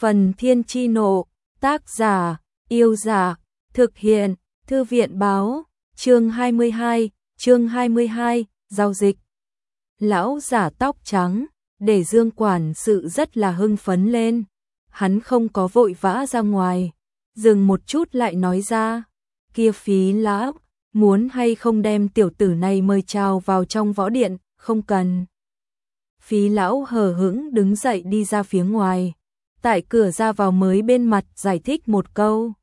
Phần Thiên Chi Nộ, tác giả, Yêu Giả, thực hiện, Thư viện báo, chương 22, giao dịch. Lão giả tóc trắng, để Dương quản sự rất là hưng phấn lên. Hắn không có vội vã ra ngoài, dừng một chút lại nói ra, kia Phí lão, muốn hay không đem tiểu tử này mời chào vào trong võ điện, không cần. Phí lão hờ hững đứng dậy đi ra phía ngoài, tại cửa ra vào mới bên mặt giải thích một câu,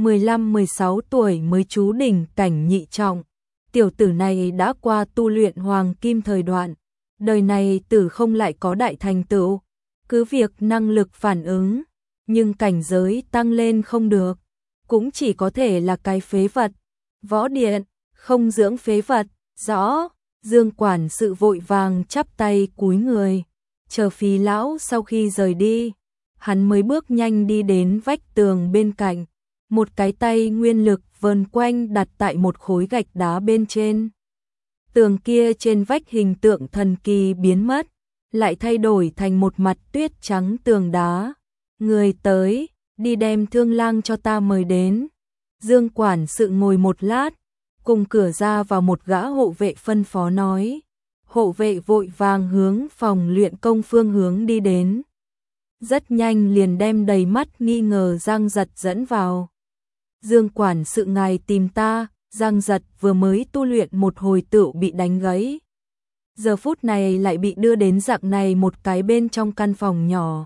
15-16 tuổi mới trú đỉnh cảnh nhị trọng, tiểu tử này đã qua tu luyện hoàng kim thời đoạn, đời này tử không lại có đại thành tựu, cứ việc năng lực phản ứng, nhưng cảnh giới tăng lên không được, cũng chỉ có thể là cái phế vật. Võ điện, không dưỡng phế vật, rõ. Dương quản sự vội vàng chắp tay cúi người, chờ Phí lão sau khi rời đi, hắn mới bước nhanh đi đến vách tường bên cạnh, một cái tay nguyên lực vờn quanh đặt tại một khối gạch đá bên trên. Tường kia trên vách hình tượng thần kỳ biến mất, lại thay đổi thành một mặt tuyết trắng tường đá. Người tới, đi đem Thương Lang cho ta mời đến. Dương quản sự ngồi một lát, cùng cửa ra vào một gã hộ vệ phân phó nói. Hộ vệ vội vàng hướng phòng luyện công phương hướng đi đến. Rất nhanh liền đem đầy mắt nghi ngờ Giang Giật dẫn vào. Dương quản sự ngài tìm ta, Giang Giật vừa mới tu luyện một hồi tựu bị đánh gãy. Giờ phút này lại bị đưa đến dạng này một cái bên trong căn phòng nhỏ.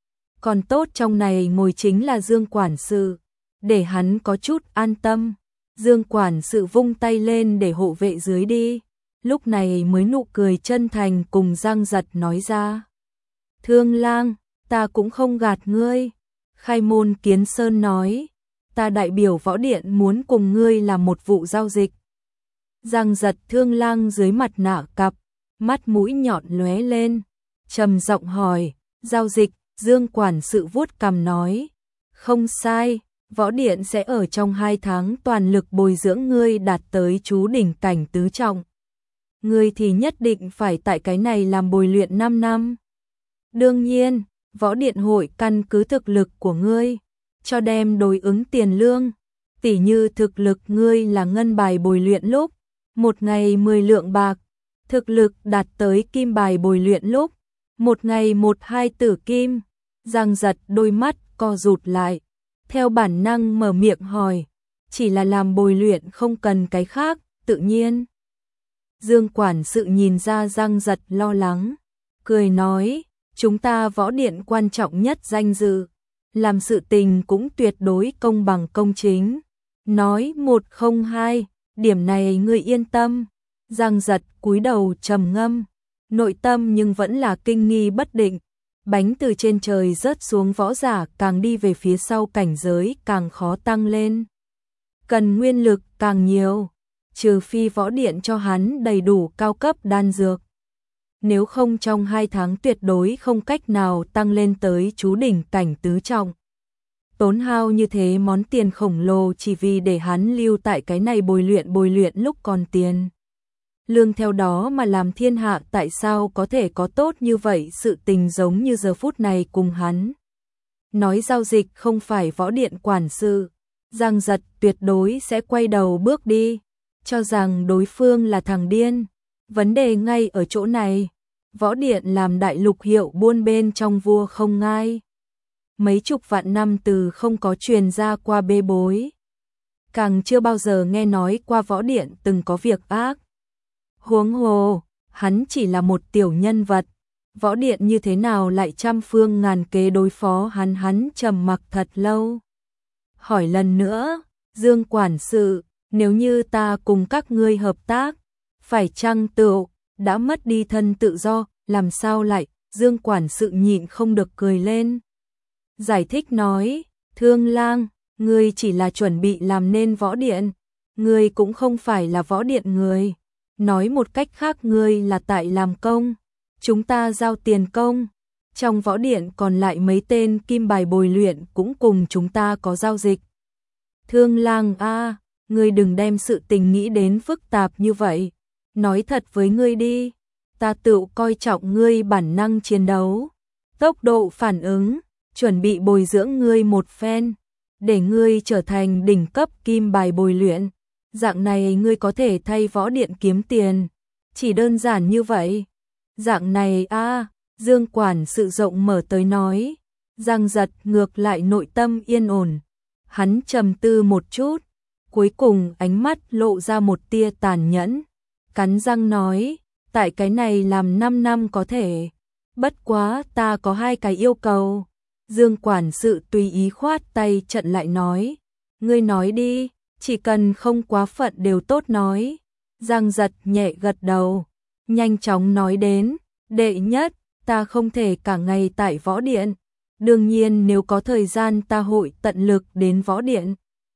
Còn tốt trong này ngồi chính là Dương quản sự, để hắn có chút an tâm. Dương quản sự vung tay lên để hộ vệ dưới đi, lúc này mới nụ cười chân thành cùng Giang Giật nói ra. Thương Lang, ta cũng không gạt ngươi. Khai môn Kiến Sơn nói, ta đại biểu võ điện muốn cùng ngươi làm một vụ giao dịch. Giang Giật Thương Lang dưới mặt nạ cặp, mắt mũi nhọn lóe lên, trầm giọng hỏi, giao dịch. Dương quản sự vuốt cằm nói, không sai, võ điện sẽ ở trong 2 tháng toàn lực bồi dưỡng ngươi đạt tới trú đỉnh cảnh tứ trọng. Ngươi thì nhất định phải tại cái này làm bồi luyện 5 năm. Đương nhiên, võ điện hội căn cứ thực lực của ngươi, cho đem đối ứng tiền lương, tỉ như thực lực ngươi là ngân bài bồi luyện lúc, một ngày 10 lượng bạc, thực lực đạt tới kim bài bồi luyện lúc, một ngày 1-2 tử kim. Giang Giật đôi mắt co rụt lại, theo bản năng mở miệng hỏi, chỉ là làm bồi luyện không cần cái khác, tự nhiên. Dương quản sự nhìn ra Giang Giật lo lắng, cười nói, chúng ta võ điện quan trọng nhất danh dự, làm sự tình cũng tuyệt đối công bằng công chính. Nói 1 không 2, điểm này ngươi yên tâm. Giang Giật cúi đầu trầm ngâm, nội tâm nhưng vẫn là kinh nghi bất định. Bánh từ trên trời rớt xuống, võ giả càng đi về phía sau cảnh giới càng khó tăng lên. Cần nguyên lực càng nhiều, trừ phi võ điện cho hắn đầy đủ cao cấp đan dược. Nếu không trong 2 tháng tuyệt đối không cách nào tăng lên tới trú đỉnh cảnh tứ trọng. Tốn hao như thế món tiền khổng lồ chỉ vì để hắn lưu tại cái này bồi luyện lúc còn tiền. Lương theo đó mà làm thiên hạ tại sao có thể có tốt như vậy sự tình giống như giờ phút này cùng hắn. Nói giao dịch không phải võ điện quản sự, Giang Giật tuyệt đối sẽ quay đầu bước đi, cho rằng đối phương là thằng điên. Vấn đề ngay ở chỗ này, võ điện làm đại lục hiệu buôn bên trong vua không ngai. Mấy chục vạn năm từ không có truyền ra qua bê bối. Càng chưa bao giờ nghe nói qua võ điện từng có việc ác. Huống hồ, hắn chỉ là một tiểu nhân vật, võ điện như thế nào lại trăm phương ngàn kế đối phó hắn trầm mặc thật lâu. Hỏi lần nữa, Dương quản sự, nếu như ta cùng các ngươi hợp tác, phải chăng tựu đã mất đi thân tự do, làm sao lại? Dương quản sự nhịn không được cười lên. Giải thích nói, Thương Lang, ngươi chỉ là chuẩn bị làm nên võ điện, ngươi cũng không phải là võ điện người. Nói một cách khác ngươi là tại làm công, chúng ta giao tiền công, trong võ điện còn lại mấy tên kim bài bồi luyện cũng cùng chúng ta có giao dịch. Thương Lang a, ngươi đừng đem sự tình nghĩ đến phức tạp như vậy, nói thật với ngươi đi, ta tự coi trọng ngươi bản năng chiến đấu, tốc độ phản ứng, chuẩn bị bồi dưỡng ngươi một phen, để ngươi trở thành đỉnh cấp kim bài bồi luyện. Dạng này ngươi có thể thay võ điện kiếm tiền. Chỉ đơn giản như vậy. Dạng này Dương quản sự rộng mở tới nói. Giang Giật ngược lại nội tâm yên ổn. Hắn trầm tư một chút, cuối cùng ánh mắt lộ ra một tia tàn nhẫn. Cắn răng nói, tại cái này làm 5 năm có thể. Bất quá ta có 2 cái yêu cầu. Dương quản sự tùy ý khoát tay trận lại nói. Ngươi nói đi, chỉ cần không quá phận đều tốt nói. Giang Giật nhẹ gật đầu, nhanh chóng nói đến. Đệ nhất, ta không thể cả ngày tại võ điện. Đương nhiên nếu có thời gian ta hội tận lực đến võ điện.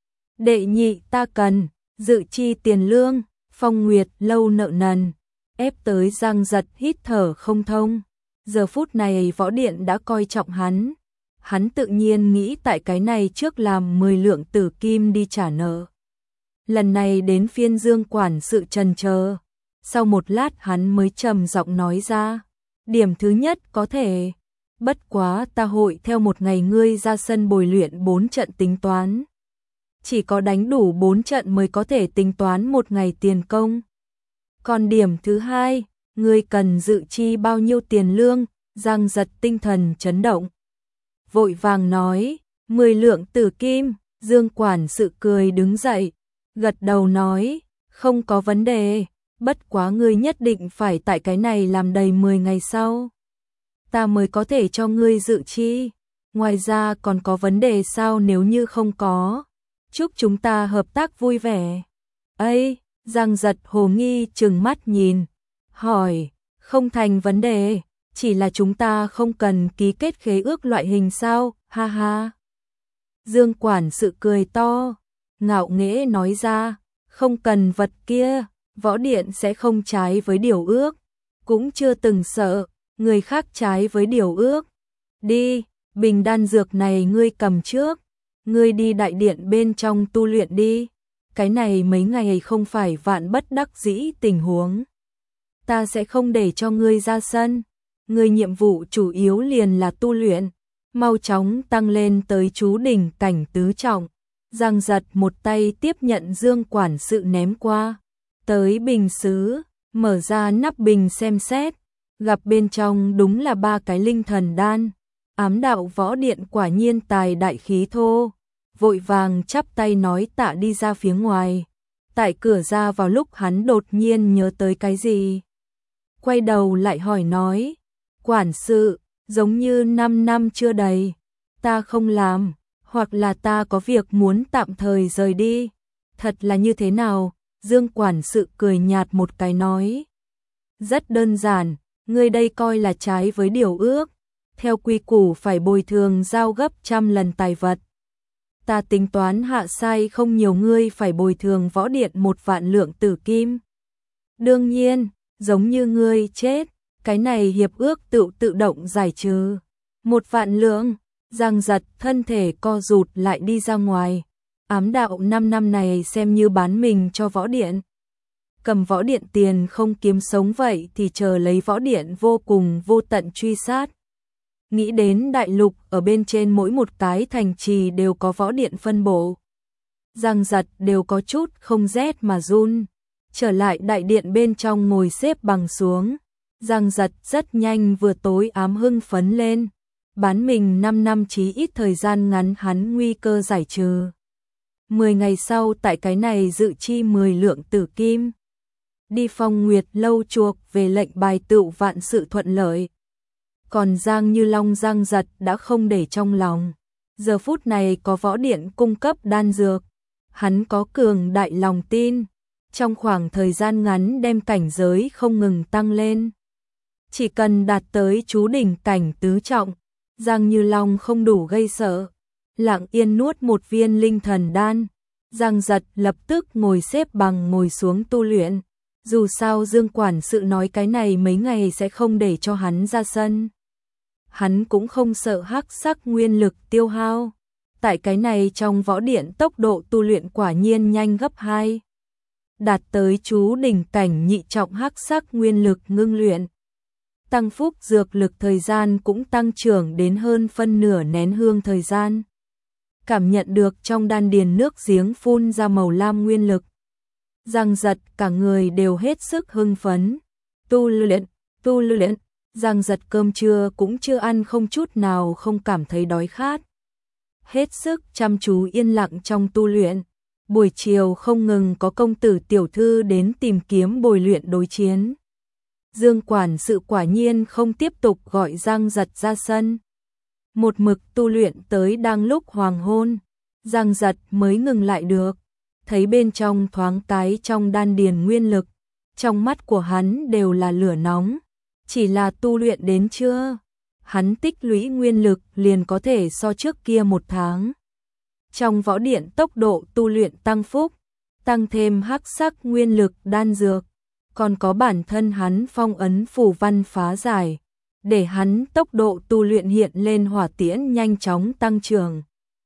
Đệ nhị, ta cần dự chi tiền lương, Phong Nguyệt lâu nợ nần. Ép tới Giang Giật hít thở không thông. Giờ phút này võ điện đã coi trọng hắn. Hắn tự nhiên nghĩ tại cái này trước làm 10 lượng tử kim đi trả nợ. Lần này đến phiên Dương quản sự trần chờ. Sau một lát hắn mới trầm giọng nói ra. Điểm thứ nhất có thể. Bất quá ta hội theo một ngày ngươi ra sân bồi luyện 4 trận tính toán. Chỉ có đánh đủ 4 trận mới có thể tính toán một ngày tiền công. Còn điểm thứ hai, ngươi cần dự chi bao nhiêu tiền lương? Giang Giật tinh thần chấn động. Vội vàng nói, 10 lượng tử kim. Dương quản sự cười đứng dậy, gật đầu nói, không có vấn đề. Bất quá ngươi nhất định phải tại cái này làm đầy 10 ngày sau. Ta mới có thể cho ngươi dự chi. Ngoài ra còn có vấn đề sao? Nếu như không có, chúc chúng ta hợp tác vui vẻ. Ây, Giang Giật hồ nghi trừng mắt nhìn, hỏi, không thành vấn đề, chỉ là chúng ta không cần ký kết khế ước loại hình sao? Ha ha. Dương quản sự cười to, ngạo nghễ nói ra, không cần vật kia, võ điện sẽ không trái với điều ước, cũng chưa từng sợ người khác trái với điều ước. Đi, bình đan dược này ngươi cầm trước, ngươi đi đại điện bên trong tu luyện đi. Cái này mấy ngày không phải vạn bất đắc dĩ tình huống. Ta sẽ không để cho ngươi ra sân. Ngươi nhiệm vụ chủ yếu liền là tu luyện. Mau chóng tăng lên tới chú đỉnh cảnh tứ trọng. Giang Giật một tay tiếp nhận Dương quản sự ném qua. Tới bình sứ, mở ra nắp bình xem xét. Gặp bên trong đúng là 3 cái linh thần đan. Ám đạo võ điện quả nhiên tài đại khí thô. Vội vàng chắp tay nói tạ đi ra phía ngoài. Tại cửa ra vào lúc hắn đột nhiên nhớ tới cái gì. Quay đầu lại hỏi nói. Quản sự, giống như 5 năm chưa đầy. Ta không làm, hoặc là ta có việc muốn tạm thời rời đi. Thật là như thế nào? Dương quản sự cười nhạt một cái nói. Rất đơn giản, ngươi đây coi là trái với điều ước. Theo quy củ phải bồi thường giao gấp 100 lần tài vật. Ta tính toán hạ sai không nhiều, ngươi phải bồi thường võ điện 1 vạn lượng tử kim. Đương nhiên, giống như ngươi chết, cái này hiệp ước tự động giải trừ. 1 vạn lượng, Giang Giật thân thể co rụt lại đi ra ngoài. Ám đạo 5 năm này xem như bán mình cho võ điện. Cầm võ điện tiền không kiếm sống vậy thì chờ lấy võ điện vô cùng vô tận truy sát. Nghĩ đến đại lục ở bên trên mỗi một cái thành trì đều có võ điện phân bổ. Giang Giật đều có chút không rét mà run. Trở lại đại điện bên trong ngồi xếp bằng xuống. Giang Giật rất nhanh vừa tối ám hưng phấn lên. Bán mình 5 năm chí ít thời gian ngắn hắn nguy cơ giải trừ. 10 ngày sau tại cái này dự chi 10 lượng tử kim. Đi Phong Nguyệt lâu chuộc về lệnh bài tựu vạn sự thuận lợi. Còn Giang Như Long Giang Giật đã không để trong lòng. Giờ phút này có võ điện cung cấp đan dược. Hắn có cường đại lòng tin. Trong khoảng thời gian ngắn đem cảnh giới không ngừng tăng lên. Chỉ cần đạt tới chú đỉnh cảnh tứ trọng, Giang Như Long không đủ gây sợ. Lặng yên nuốt một viên linh thần đan. Giang Giật lập tức ngồi xếp bằng ngồi xuống tu luyện. Dù sao Dương quản sự nói cái này mấy ngày sẽ không để cho hắn ra sân. Hắn cũng không sợ hắc sắc nguyên lực tiêu hao. Tại cái này trong võ điện tốc độ tu luyện quả nhiên nhanh gấp 2. Đạt tới chú đỉnh cảnh nhị trọng hắc sắc nguyên lực ngưng luyện. tăng phúc dược lực thời gian cũng tăng trưởng đến hơn phân nửa nén hương thời gian. Cảm nhận được trong đan điền nước giếng phun ra màu lam nguyên lực. Giang Giật cả người đều hết sức hưng phấn. Tu luyện, Giang Giật cơm trưa cũng chưa ăn, không chút nào không cảm thấy đói khát. Hết sức chăm chú yên lặng trong tu luyện. Buổi chiều không ngừng có công tử tiểu thư đến tìm kiếm bồi luyện đối chiến. Dương quản sự quả nhiên không tiếp tục gọi Giang Giật ra sân. Một mực tu luyện tới đang lúc hoàng hôn, Giang Giật mới ngừng lại được. Thấy bên trong thoáng cái trong đan điền nguyên lực, trong mắt của hắn đều là lửa nóng. Chỉ là tu luyện đến trưa, hắn tích lũy nguyên lực liền có thể so trước kia 1 tháng. Trong võ điện tốc độ tu luyện tăng phúc, tăng thêm hắc sắc nguyên lực đan dược, còn có bản thân hắn phong ấn phù văn phá giải, để hắn tốc độ tu luyện hiện lên hỏa tiễn nhanh chóng tăng trưởng.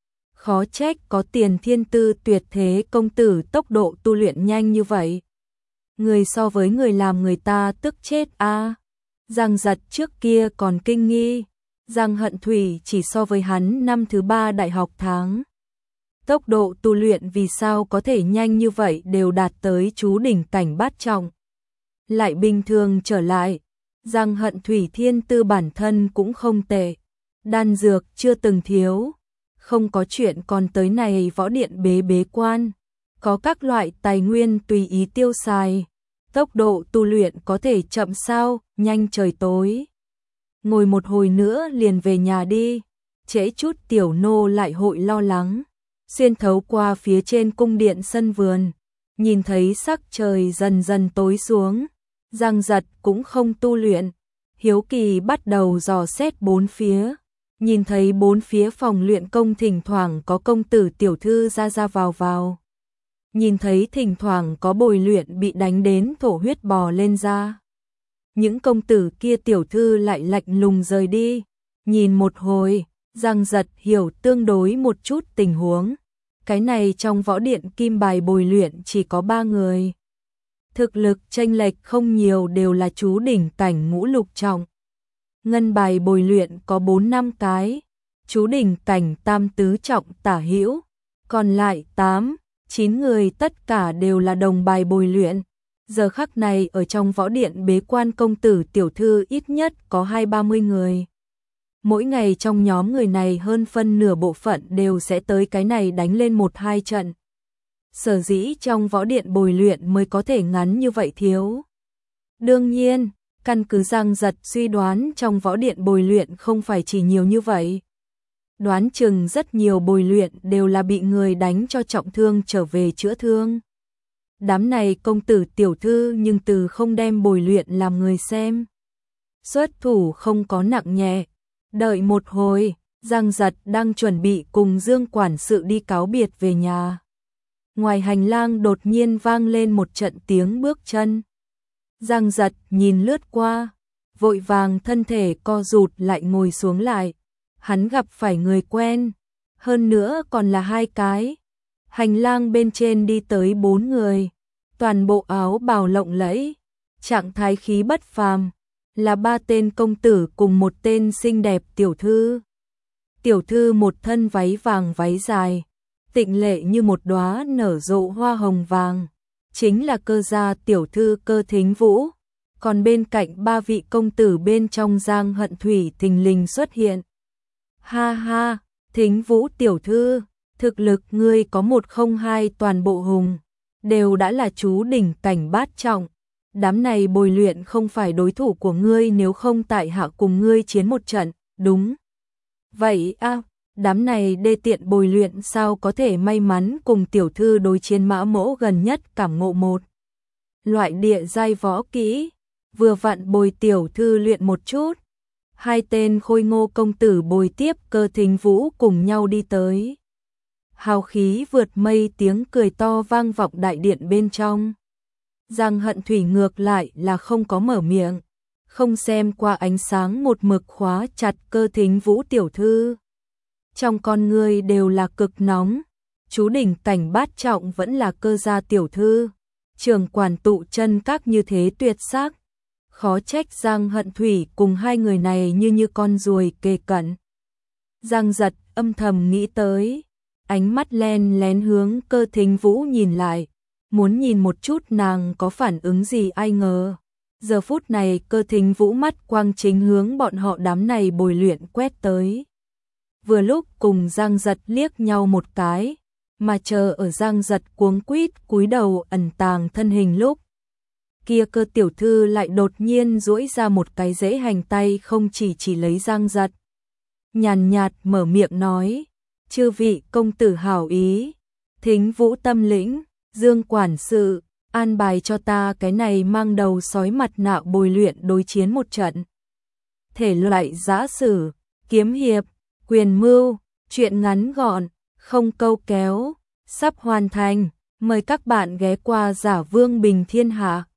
Khó trách có Tiền Thiên Tư tuyệt thế công tử tốc độ tu luyện nhanh như vậy. Người so với người làm người ta tức chết a. Giang Giật trước kia còn kinh nghi, Giang Hận Thủy chỉ so với hắn năm thứ 3 đại học tháng. Tốc độ tu luyện vì sao có thể nhanh như vậy, đều đạt tới chú đỉnh cảnh bát trọng. Lại bình thường trở lại, Giang Hận Thủy thiên tư bản thân cũng không tệ, đan dược chưa từng thiếu, không có chuyện còn tới này võ điện bế quan, có các loại tài nguyên tùy ý tiêu xài. Tốc độ tu luyện có thể chậm sao, nhanh trời tối. Ngồi một hồi nữa liền về nhà đi, trễ chút tiểu nô lại hội lo lắng. Xuyên thấu qua phía trên cung điện sân vườn, nhìn thấy sắc trời dần dần tối xuống, Giang Giật cũng không tu luyện, hiếu kỳ bắt đầu dò xét bốn phía, nhìn thấy bốn phía phòng luyện công thỉnh thoảng có công tử tiểu thư ra vào. Nhìn thấy thỉnh thoảng có bồi luyện bị đánh đến thổ huyết bò lên ra. Những công tử kia tiểu thư lại lạnh lùng rời đi. Nhìn một hồi, Giang Giật hiểu tương đối một chút tình huống. Cái này trong võ điện kim bài bồi luyện chỉ có 3 người. Thực lực chênh lệch không nhiều, đều là chú đỉnh cảnh ngũ lục trọng. Ngân bài bồi luyện có 4-5 cái, chú đỉnh cảnh tam tứ trọng tả hữu, còn lại 8-9 người tất cả đều là đồng bài bồi luyện. Giờ khắc này ở trong võ điện bế quan công tử tiểu thư ít nhất có 20-30 người. Mỗi ngày trong nhóm người này hơn phân nửa bộ phận đều sẽ tới cái này đánh lên 1-2 trận. Sở dĩ trong võ điện bồi luyện mới có thể ngắn như vậy thiếu. Đương nhiên, căn cứ Giang Giật suy đoán trong võ điện bồi luyện không phải chỉ nhiều như vậy. Đoán chừng rất nhiều bồi luyện đều là bị người đánh cho trọng thương trở về chữa thương. Đám này công tử tiểu thư nhưng từ không đem bồi luyện làm người xem. Xuất thủ không có nặng nhẹ. Đợi một hồi, Giang Giật đang chuẩn bị cùng Dương quản sự đi cáo biệt về nhà. Ngoài hành lang đột nhiên vang lên một trận tiếng bước chân. Giang Giật nhìn lướt qua, vội vàng thân thể co rụt lại ngồi xuống lại. Hắn gặp phải người quen, hơn nữa còn là 2 cái. Hành lang bên trên đi tới 4 người, toàn bộ áo bào lộng lẫy, trạng thái khí bất phàm, là 3 tên công tử cùng một tên xinh đẹp tiểu thư. Tiểu thư một thân váy vàng váy dài, tịnh lệ như một đóa nở rộ hoa hồng vàng, chính là Cơ gia tiểu thư Cơ Thính Vũ. Còn bên cạnh 3 vị công tử bên trong Giang Hận Thủy thình lình xuất hiện. Ha ha, Thính Vũ tiểu thư, thực lực ngươi có 102 toàn bộ hùng, đều đã là chú đỉnh cảnh bát trọng. Đám này bồi luyện không phải đối thủ của ngươi, nếu không tại hạ cùng ngươi chiến một trận, đúng. Vậy đám này đê tiện bồi luyện sao có thể may mắn cùng tiểu thư đối chiến. Mã Mỗ gần nhất cảm ngộ một loại địa giai võ kỹ, vừa vặn bồi tiểu thư luyện một chút. 2 tên khôi ngô công tử bồi tiếp Cơ Thính Vũ cùng nhau đi tới. Hào khí vượt mây, tiếng cười to vang vọng đại điện bên trong. Giang Hận Thủy ngược lại là không có mở miệng, không xem qua ánh sáng một mực khóa chặt Cơ Thính Vũ tiểu thư. Trong con người đều là cực nóng, chú đỉnh cảnh bát trọng vẫn là Cơ gia tiểu thư, trường quản tụ chân các như thế tuyệt sắc. Khó trách Giang Hận Thủy cùng hai người này như con ruồi kề cận. Giang Giật âm thầm nghĩ tới, ánh mắt len lén hướng Cơ Thính Vũ nhìn lại, muốn nhìn một chút nàng có phản ứng gì. Ai ngờ, giờ phút này Cơ Thính Vũ mắt quang chính hướng bọn họ đám này bồi luyện quét tới. Vừa lúc cùng Giang Giật liếc nhau một cái, mà chờ ở Giang Giật cuống quýt cúi đầu ẩn tàng thân hình lúc kia Cơ tiểu thư lại đột nhiên duỗi ra một cái rễ hành tay không chỉ lấy Giang Giật. Nhàn nhạt mở miệng nói, chư vị công tử hảo ý, Thính Vũ tâm lĩnh, Dương quản sự, an bài cho ta cái này mang đầu sói mặt nạ bồi luyện đối chiến một trận. Thể loại giã sử, kiếm hiệp, quyền mưu, truyện ngắn gọn, không câu kéo, sắp hoàn thành, mời các bạn ghé qua Giả Vương Bình Thiên Hạ.